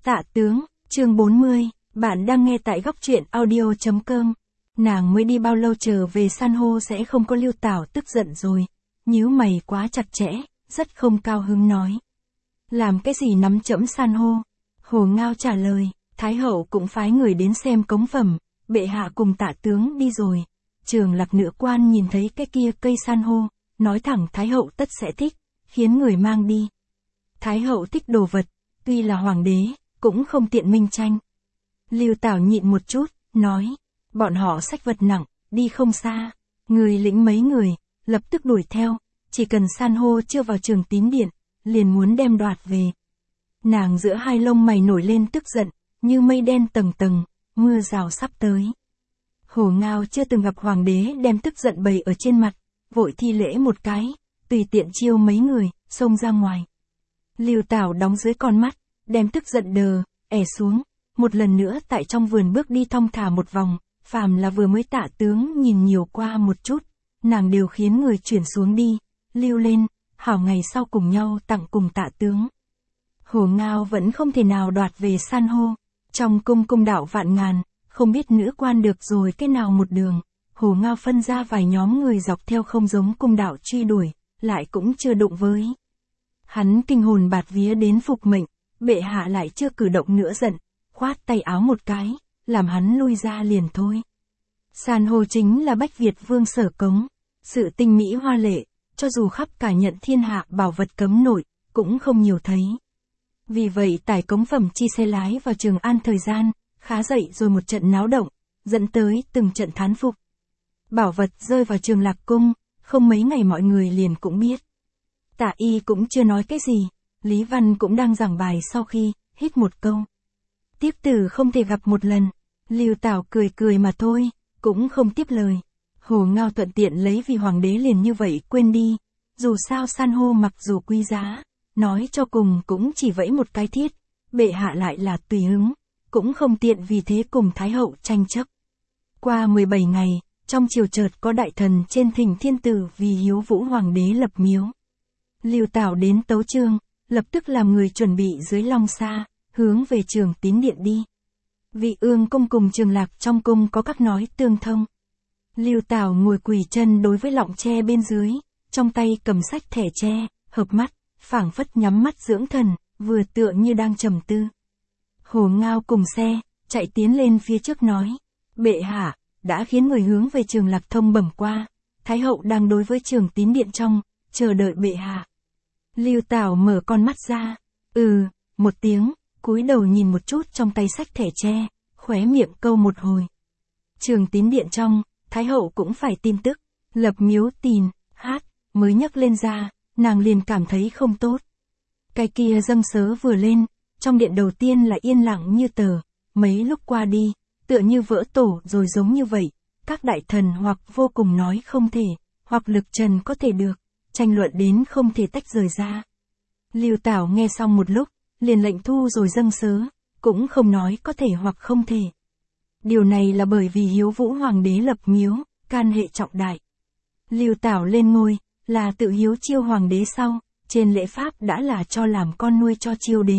Tạ tướng, chương 40, bạn đang nghe tại góc truyện audio.com. Nàng mới đi bao lâu chờ về san hô sẽ không có Lưu Tảo tức giận rồi. Nhíu mày quá chặt chẽ, rất không cao hứng nói. Làm cái gì nắm chẫm san hô? Hồ Ngao trả lời, Thái hậu cũng phái người đến xem cống phẩm, bệ hạ cùng Tạ tướng đi rồi. Trường Lạc Nữ quan nhìn thấy cái kia cây san hô, nói thẳng Thái hậu tất sẽ thích, khiến người mang đi. Thái hậu thích đồ vật, tuy là hoàng đế, cũng không tiện minh tranh. Lưu Tảo nhịn một chút, nói, bọn họ xách vật nặng, đi không xa. Người lĩnh mấy người, lập tức đuổi theo, chỉ cần san hô chưa vào Trường Tín Điện, liền muốn đem đoạt về. Nàng giữa hai lông mày nổi lên tức giận, như mây đen tầng tầng, mưa rào sắp tới. Hồ Ngao chưa từng gặp hoàng đế đem tức giận bày ở trên mặt, vội thi lễ một cái, tùy tiện chiêu mấy người, xông ra ngoài. Lưu Tảo đóng dưới con mắt, đem tức giận đờ, xuống, một lần nữa tại trong vườn bước đi thong thả một vòng, phàm là vừa mới Tạ tướng nhìn nhiều qua một chút, nàng đều khiến người chuyển xuống đi, lưu lên, hảo ngày sau cùng nhau tặng cùng Tạ tướng. Hồ Ngao vẫn không thể nào đoạt về san hô, trong cung đạo vạn ngàn, không biết nữ quan được rồi cái nào một đường, Hồ Ngao phân ra vài nhóm người dọc theo không giống cung đạo truy đuổi, lại cũng chưa đụng với. Hắn kinh hồn bạt vía đến phục mệnh, bệ hạ lại chưa cử động nữa giận, khoát tay áo một cái, làm hắn lui ra liền thôi. San hô chính là Bách Việt vương sở cống, sự tinh mỹ hoa lệ, cho dù khắp cả nhận thiên hạ bảo vật cấm nội, cũng không nhiều thấy. Vì vậy tải cống phẩm chi xe lái vào Trường An thời gian, khá dậy rồi một trận náo động, dẫn tới từng trận thán phục. Bảo vật rơi vào Trường Lạc cung, không mấy ngày mọi người liền cũng biết. Tạ Y cũng chưa nói cái gì, Lý Văn cũng đang giảng bài sau khi, hít một câu. Tiếp tử không thể gặp một lần, Lưu Tảo cười mà thôi, cũng không tiếp lời. Hồ Ngao thuận tiện lấy vì hoàng đế liền như vậy quên đi, dù sao san hô mặc dù quý giá, nói cho cùng cũng chỉ vẫy một cái thiết, bệ hạ lại là tùy hứng, cũng không tiện vì thế cùng Thái hậu tranh chấp. Qua 17 ngày, trong triều chợt có đại thần trên thỉnh thiên tử vì hiếu vũ hoàng đế lập miếu. Lưu Tảo đến tấu chương, lập tức làm người chuẩn bị dưới long sa, hướng về Trường Tín Điện đi. Vị ương cung cùng Trường Lạc trong cung có các nói tương thông. Lưu Tảo ngồi quỳ chân đối với lọng tre bên dưới, trong tay cầm sách thẻ tre, hợp mắt, phảng phất nhắm mắt dưỡng thần, vừa tựa như đang trầm tư. Hồ Ngao cùng xe, chạy tiến lên phía trước nói, bệ hạ, đã khiến người hướng về Trường Lạc thông bẩm qua, Thái hậu đang đối với Trường Tín Điện trong, chờ đợi bệ hạ. Lưu Tảo mở con mắt ra, một tiếng, cúi đầu nhìn một chút trong tay sách thẻ tre, khóe miệng câu một hồi. Trường Tín Điện trong, Thái hậu cũng phải tin tức, lập miếu tìn, hát, mới nhấc lên ra, nàng liền cảm thấy không tốt. Cái kia dâng sớ vừa lên, trong điện đầu tiên là yên lặng như tờ, mấy lúc qua đi, tựa như vỡ tổ rồi giống như vậy, các đại thần hoặc vô cùng nói không thể, hoặc lực trần có thể được, tranh luận đến không thể tách rời ra. Lưu Tảo nghe xong một lúc, liền lệnh thu rồi dâng sớ, cũng không nói có thể hoặc không thể. Điều này là bởi vì hiếu vũ hoàng đế lập miếu, can hệ trọng đại. Lưu Tảo lên ngôi, là tự hiếu chiêu hoàng đế sau, trên lễ pháp đã là cho làm con nuôi cho chiêu đế.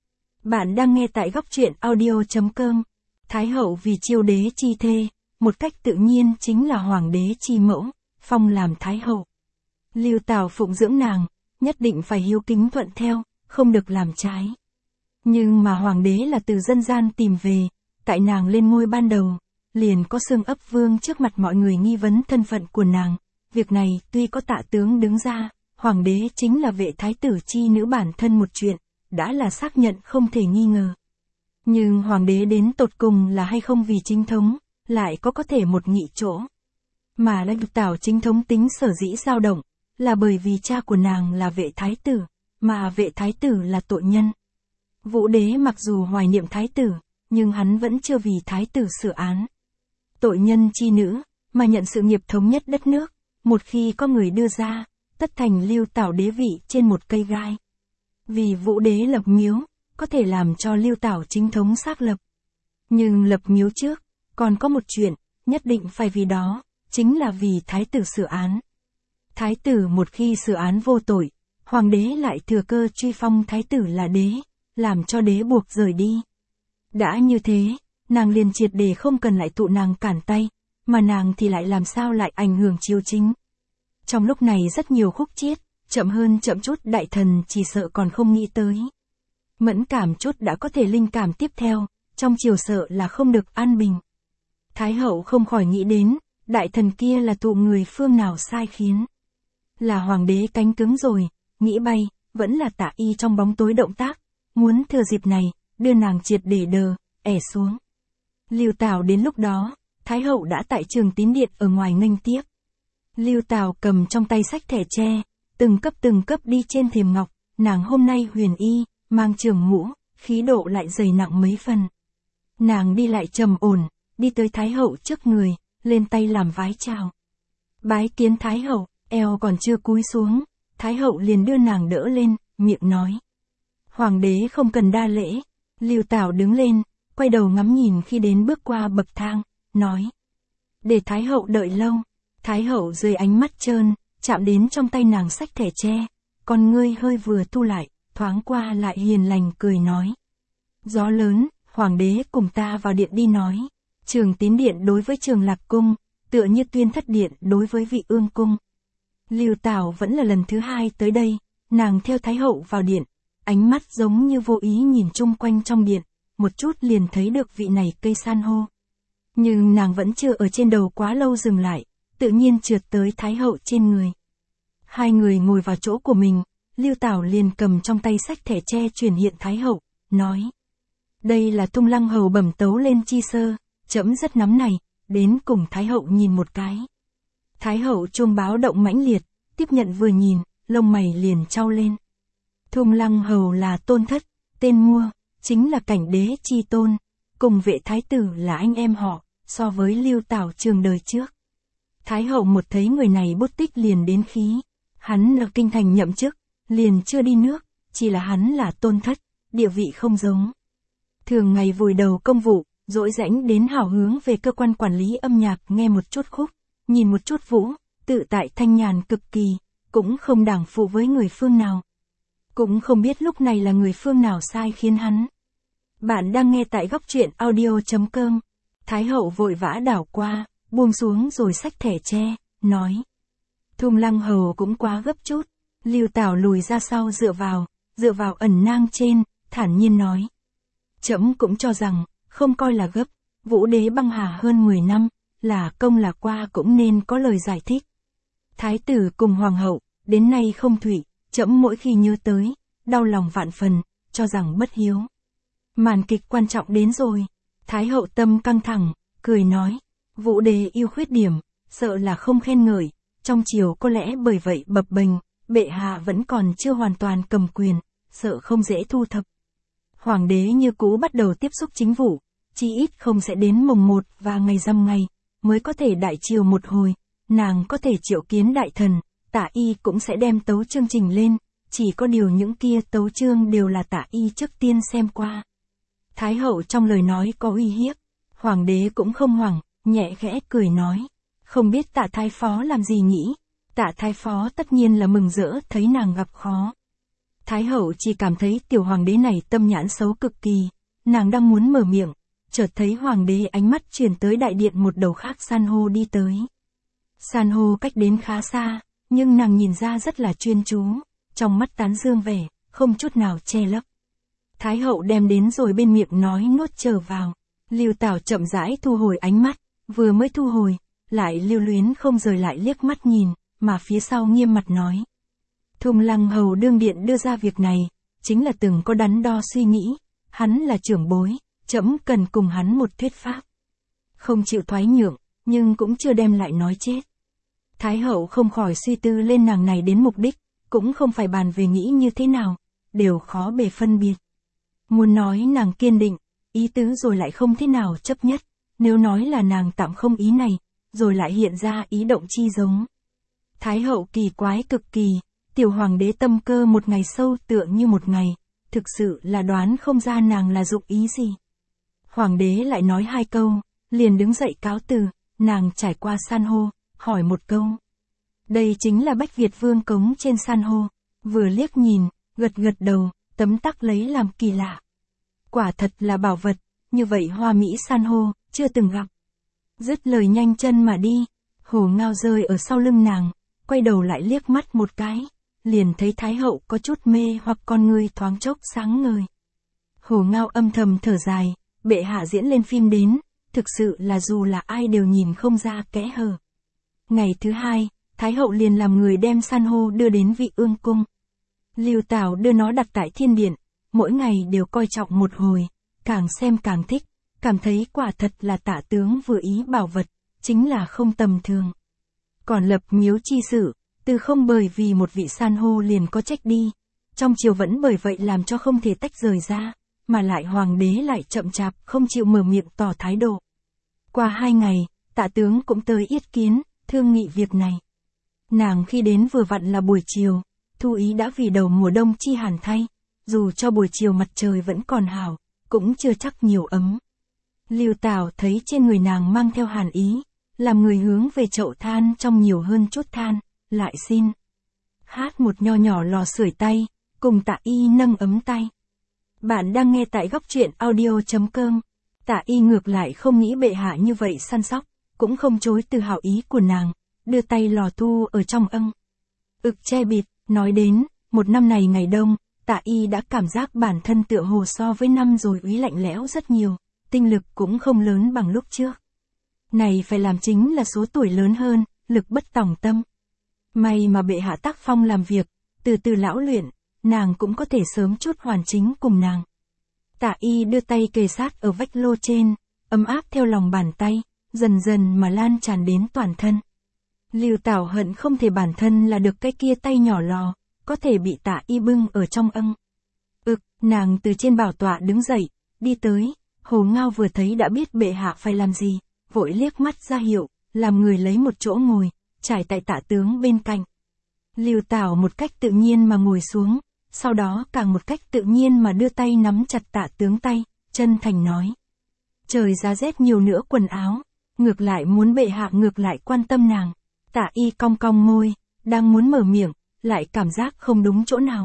Bạn đang nghe tại góc truyện audio.com. Thái hậu vì chiêu đế chi thê, một cách tự nhiên chính là hoàng đế chi mẫu, phong làm thái hậu. Lưu Tảo phụng dưỡng nàng, nhất định phải hiếu kính thuận theo, không được làm trái. Nhưng mà hoàng đế là từ dân gian tìm về, tại nàng lên ngôi ban đầu, liền có xương ấp vương trước mặt mọi người nghi vấn thân phận của nàng. Việc này tuy có Tạ tướng đứng ra, hoàng đế chính là vệ thái tử chi nữ bản thân một chuyện, đã là xác nhận không thể nghi ngờ. Nhưng hoàng đế đến tột cùng là hay không vì chính thống, lại có thể một nghị chỗ. Mà Lưu Tảo chính thống tính sở dĩ dao động, là bởi vì cha của nàng là vệ thái tử, mà vệ thái tử là tội nhân. Vũ đế mặc dù hoài niệm thái tử, nhưng hắn vẫn chưa vì thái tử xử án. Tội nhân chi nữ, mà nhận sự nghiệp thống nhất đất nước, một khi có người đưa ra, tất thành Lưu Tảo đế vị trên một cây gai. Vì Vũ đế lập miếu, có thể làm cho Lưu Tảo chính thống xác lập. Nhưng lập miếu trước, còn có một chuyện, nhất định phải vì đó, chính là vì thái tử xử án. Thái tử một khi xử án vô tội, hoàng đế lại thừa cơ truy phong thái tử là đế, làm cho đế buộc rời đi. Đã như thế, nàng liền triệt để không cần lại tụ nàng cản tay, mà nàng thì lại làm sao lại ảnh hưởng triều chính. Trong lúc này rất nhiều khúc chiết, chậm hơn chậm chút đại thần chỉ sợ còn không nghĩ tới. Mẫn cảm chút đã có thể linh cảm tiếp theo, trong triều sợ là không được an bình. Thái hậu không khỏi nghĩ đến, đại thần kia là tụ người phương nào sai khiến. Là hoàng đế cánh cứng rồi, nghĩ bay, vẫn là Tạ Y trong bóng tối động tác, muốn thừa dịp này, đưa nàng triệt để ẻ xuống. Lưu Tào đến lúc đó, Thái hậu đã tại Trường Tín Điện ở ngoài nghênh tiếp. Lưu Tào cầm trong tay sách thẻ tre, từng cấp đi trên thềm ngọc, nàng hôm nay huyền y, mang trường mũ, khí độ lại dày nặng mấy phần. Nàng đi lại trầm ổn, đi tới Thái hậu trước người, lên tay làm vái chào. Bái kiến Thái hậu, eo còn chưa cúi xuống, Thái hậu liền đưa nàng đỡ lên, miệng nói. Hoàng đế không cần đa lễ. Lưu Tào đứng lên, quay đầu ngắm nhìn khi đến bước qua bậc thang, nói. Để Thái hậu đợi lâu. Thái hậu dưới ánh mắt trơn, chạm đến trong tay nàng sách thẻ tre, con ngươi hơi vừa thu lại, thoáng qua lại hiền lành cười nói. Gió lớn, hoàng đế cùng ta vào điện đi nói. Trường Tín Điện đối với Trường Lạc Cung, tựa như Tuyên Thất Điện đối với Vị Ương Cung. Lưu Tào vẫn là lần thứ hai tới đây, nàng theo Thái hậu vào điện, ánh mắt giống như vô ý nhìn chung quanh trong điện, một chút liền thấy được vị này cây san hô. Nhưng nàng vẫn chưa ở trên đầu quá lâu dừng lại, tự nhiên trượt tới Thái hậu trên người. Hai người ngồi vào chỗ của mình, Lưu Tào liền cầm trong tay sách thẻ tre truyền hiện Thái hậu, nói. Đây là Tung Lăng hầu bẩm tấu lên chi sơ, trẫm rất nắm này, đến cùng Thái hậu nhìn một cái. Thái hậu chuông báo động mãnh liệt, tiếp nhận vừa nhìn, lông mày liền chau lên. Tung Lăng hầu là Tôn Thất, tên Mua, chính là cảnh đế chi tôn, cùng Vệ thái tử là anh em họ, so với Lưu Tào trường đời trước. Thái hậu một thấy người này bút tích liền đến khí, hắn ở kinh thành nhậm chức, liền chưa đi nước, chỉ là hắn là Tôn Thất, địa vị không giống. Thường ngày vùi đầu công vụ, dỗi rãnh đến hào hướng về cơ quan quản lý âm nhạc nghe một chút khúc, nhìn một chút vũ, tự tại thanh nhàn cực kỳ, cũng không đảng phụ với người phương nào. Cũng không biết lúc này là người phương nào sai khiến hắn. Bạn đang nghe tại góc truyện audio.com. Thái hậu vội vã đảo qua, buông xuống rồi xách thẻ tre, nói. Tung Lăng hầu cũng quá gấp chút. Lưu Tào lùi ra sau dựa vào ẩn nang trên, thản nhiên nói. Trẫm cũng cho rằng, không coi là gấp, Vũ đế băng hà hơn 10 năm, là công là qua cũng nên có lời giải thích. Thái tử cùng hoàng hậu, đến nay không thủy, trẫm mỗi khi nhớ tới, đau lòng vạn phần, cho rằng bất hiếu. Màn kịch quan trọng đến rồi. Thái hậu tâm căng thẳng, cười nói. Vũ đế yêu khuyết điểm, sợ là không khen ngợi, trong triều có lẽ bởi vậy bập bềnh, bệ hạ vẫn còn chưa hoàn toàn cầm quyền, sợ không dễ thu thập. Hoàng đế như cũ bắt đầu tiếp xúc chính vụ, chí ít không sẽ đến mùng 1 và ngày rằm ngày, mới có thể đại triều một hồi, nàng có thể triệu kiến đại thần, Tạ Y cũng sẽ đem tấu chương trình lên, chỉ có điều những kia tấu chương đều là Tạ Y trước tiên xem qua. Thái hậu trong lời nói có uy hiếp, hoàng đế cũng không hoảng, nhẹ khẽ cười nói, không biết Tạ thái phó làm gì nhỉ? Tạ thái phó tất nhiên là mừng rỡ thấy nàng gặp khó. Thái hậu chỉ cảm thấy tiểu hoàng đế này tâm nhãn xấu cực kỳ, nàng đang muốn mở miệng, chợt thấy hoàng đế ánh mắt chuyển tới đại điện một đầu khác san hô đi tới. San hô cách đến khá xa, nhưng nàng nhìn ra rất là chuyên chú, trong mắt tán dương vẻ, không chút nào che lấp. Thái hậu đem đến rồi bên miệng nói nuốt trở vào. Lưu Tào chậm rãi thu hồi ánh mắt, vừa mới thu hồi, lại lưu luyến không rời lại liếc mắt nhìn, mà phía sau nghiêm mặt nói. Tung Lăng hầu đương điện đưa ra việc này, chính là từng có đắn đo suy nghĩ, hắn là trưởng bối, trẫm cần cùng hắn một thuyết pháp. Không chịu thoái nhượng, nhưng cũng chưa đem lại nói chết. Thái hậu không khỏi suy tư lên nàng này đến mục đích, cũng không phải bàn về nghĩ như thế nào, đều khó bề phân biệt. Muốn nói nàng kiên định, ý tứ rồi lại không thế nào chấp nhất, nếu nói là nàng tạm không ý này, rồi lại hiện ra ý động chi giống. Thái hậu kỳ quái cực kỳ, tiểu hoàng đế tâm cơ một ngày sâu tựa như một ngày, thực sự là đoán không ra nàng là dụng ý gì. Hoàng đế lại nói hai câu, liền đứng dậy cáo từ, nàng trải qua san hô, hỏi một câu. Đây chính là Bách Việt Vương cống trên san hô, vừa liếc nhìn, gật đầu, tấm tắc lấy làm kỳ lạ. Quả thật là bảo vật, như vậy hoa mỹ san hô, chưa từng gặp. Dứt lời nhanh chân mà đi, Hồ Ngao rơi ở sau lưng nàng, quay đầu lại liếc mắt một cái, liền thấy Thái hậu có chút mê hoặc con ngươi thoáng chốc sáng ngời. Hồ Ngao âm thầm thở dài, bệ hạ diễn lên phim đến, thực sự là dù là ai đều nhìn không ra kẽ hở. Ngày thứ hai, Thái hậu liền làm người đem san hô đưa đến Vị Ương cung. Lưu Tảo đưa nó đặt tại thiên điện, mỗi ngày đều coi trọng một hồi, càng xem càng thích, cảm thấy quả thật là Tả tướng vừa ý bảo vật, chính là không tầm thường. Còn lập miếu chi sự, từ không bởi vì một vị san hô liền có trách đi, trong triều vẫn bởi vậy làm cho không thể tách rời ra, mà lại hoàng đế lại chậm chạp không chịu mở miệng tỏ thái độ. Qua 2 ngày, Tả tướng cũng tới yết kiến, thương nghị việc này. Nàng khi đến vừa vặn là buổi chiều, Thu Ý đã vì đầu mùa đông chi hàn thay, dù cho buổi chiều mặt trời vẫn còn hảo, cũng chưa chắc nhiều ấm. Lưu Tảo thấy trên người nàng mang theo hàn ý, làm người hướng về chậu than trong nhiều hơn chút than, lại xin hát một nho nhỏ lò sưởi tay, cùng Tạ Y nâng ấm tay. Bạn đang nghe tại góc truyện audio.com. Tạ Y ngược lại không nghĩ bệ hạ như vậy săn sóc, cũng không chối từ hảo ý của nàng, đưa tay lò thu ở trong âng. Che bịt, nói đến, một năm này ngày đông, Tạ Y đã cảm giác bản thân tựa hồ so với năm rồi úy lạnh lẽo rất nhiều, tinh lực cũng không lớn bằng lúc trước. Này phải làm chính là số tuổi lớn hơn, lực bất tòng tâm. May mà bệ hạ tác phong làm việc, từ từ lão luyện, nàng cũng có thể sớm chút hoàn chính cùng nàng. Tạ Y đưa tay kề sát ở vách lô trên, ấm áp theo lòng bàn tay, dần dần mà lan tràn đến toàn thân. Lưu Tảo hận không thể bản thân là được cái kia tay nhỏ lò, có thể bị Tạ Y bưng ở trong âng. Nàng từ trên bảo tọa đứng dậy, đi tới, Hồ Ngao vừa thấy đã biết bệ hạ phải làm gì, vội liếc mắt ra hiệu, làm người lấy một chỗ ngồi, trải tại Tạ tướng bên cạnh. Lưu Tảo một cách tự nhiên mà ngồi xuống, sau đó càng một cách tự nhiên mà đưa tay nắm chặt Tạ tướng tay, chân thành nói. Trời giá rét nhiều nữa quần áo, ngược lại muốn bệ hạ ngược lại quan tâm nàng. Tạ Y cong cong môi, đang muốn mở miệng, lại cảm giác không đúng chỗ nào.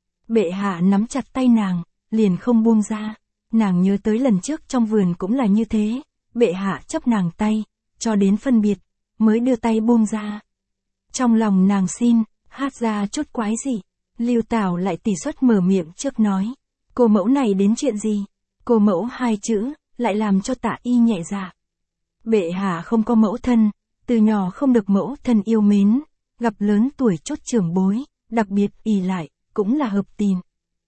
Bệ hạ nắm chặt tay nàng, liền không buông ra. Nàng nhớ tới lần trước trong vườn cũng là như thế, bệ hạ chấp nàng tay, cho đến phân biệt, mới đưa tay buông ra. Trong lòng nàng xin, hát ra chút quái gì. Lưu Tảo lại tỉ suất mở miệng trước nói. Cô mẫu này đến chuyện gì? Cô mẫu 2 chữ, lại làm cho Tạ Y nhẹ dạ. Bệ hạ không có mẫu thân, từ nhỏ không được mẫu thân yêu mến, gặp lớn tuổi chút trưởng bối, đặc biệt ỷ lại, cũng là hợp tình.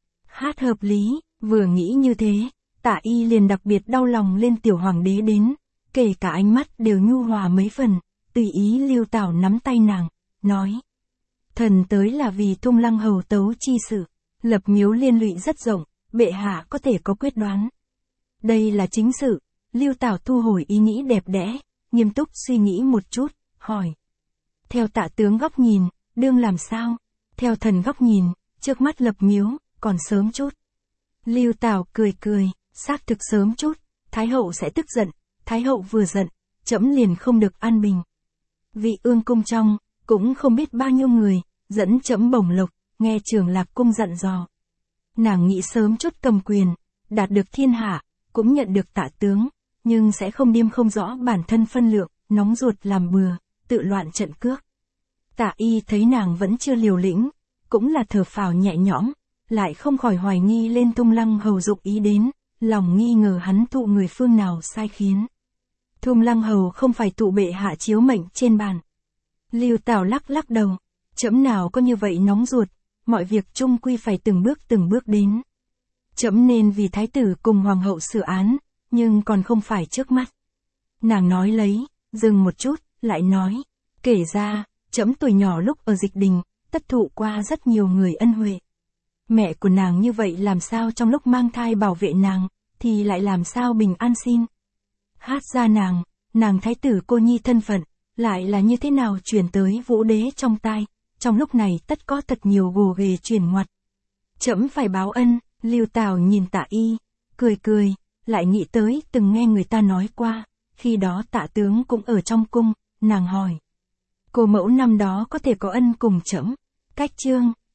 Hát hợp lý, vừa nghĩ như thế, Tạ Y liền đặc biệt đau lòng lên tiểu hoàng đế đến, kể cả ánh mắt đều nhu hòa mấy phần, tùy ý Lưu Tảo nắm tay nàng, nói. Thần tới là vì Thung Lăng hầu tấu chi sự, lập miếu liên lụy rất rộng, bệ hạ có thể có quyết đoán. Đây là chính sự, Lưu Tảo thu hồi ý nghĩ đẹp đẽ, nghiêm túc suy nghĩ một chút, hỏi. Theo Tạ tướng góc nhìn, đương làm sao? Theo thần góc nhìn, trước mắt lập miếu, còn sớm chút. Lưu Tảo cười cười, xác thực sớm chút, Thái hậu sẽ tức giận, Thái hậu vừa giận, trẫm liền không được an bình. Vị Ương cung trong, cũng không biết bao nhiêu người, dẫn trẫm bổng lộc, nghe Trường Lạc cung dặn dò. Nàng nghĩ sớm chút cầm quyền, đạt được thiên hạ, cũng nhận được Tạ tướng, nhưng sẽ không điêm không rõ bản thân phân lượng, nóng ruột làm bừa, tự loạn trận cước. Tạ Y thấy nàng vẫn chưa liều lĩnh, cũng là thở phào nhẹ nhõm, lại không khỏi hoài nghi lên Thung Lăng hầu dụng ý đến, lòng nghi ngờ hắn tụ người phương nào sai khiến. Thung Lăng hầu không phải tụ bệ hạ chiếu mệnh trên bàn. Lưu Tảo lắc lắc đầu, trẫm nào có như vậy nóng ruột, mọi việc chung quy phải từng bước đến. Trẫm nên vì thái tử cùng hoàng hậu xử án, nhưng còn không phải trước mắt. Nàng nói lấy, dừng một chút, lại nói, kể ra, trẫm tuổi nhỏ lúc ở Dịch Đình, tất thụ qua rất nhiều người ân huệ. Mẹ của nàng như vậy làm sao trong lúc mang thai bảo vệ nàng, thì lại làm sao bình an xin. Hát ra nàng thái tử cô nhi thân phận, lại là như thế nào truyền tới Vũ đế trong tai, trong lúc này tất có thật nhiều gồ ghề truyền ngoặt. Trẫm phải báo ân. Lưu Tảo nhìn Tạ Y, cười, lại nghĩ tới từng nghe người ta nói qua, khi đó Tạ tướng cũng ở trong cung, nàng hỏi. Cô mẫu năm đó có thể có ân cùng trẫm. Cách chương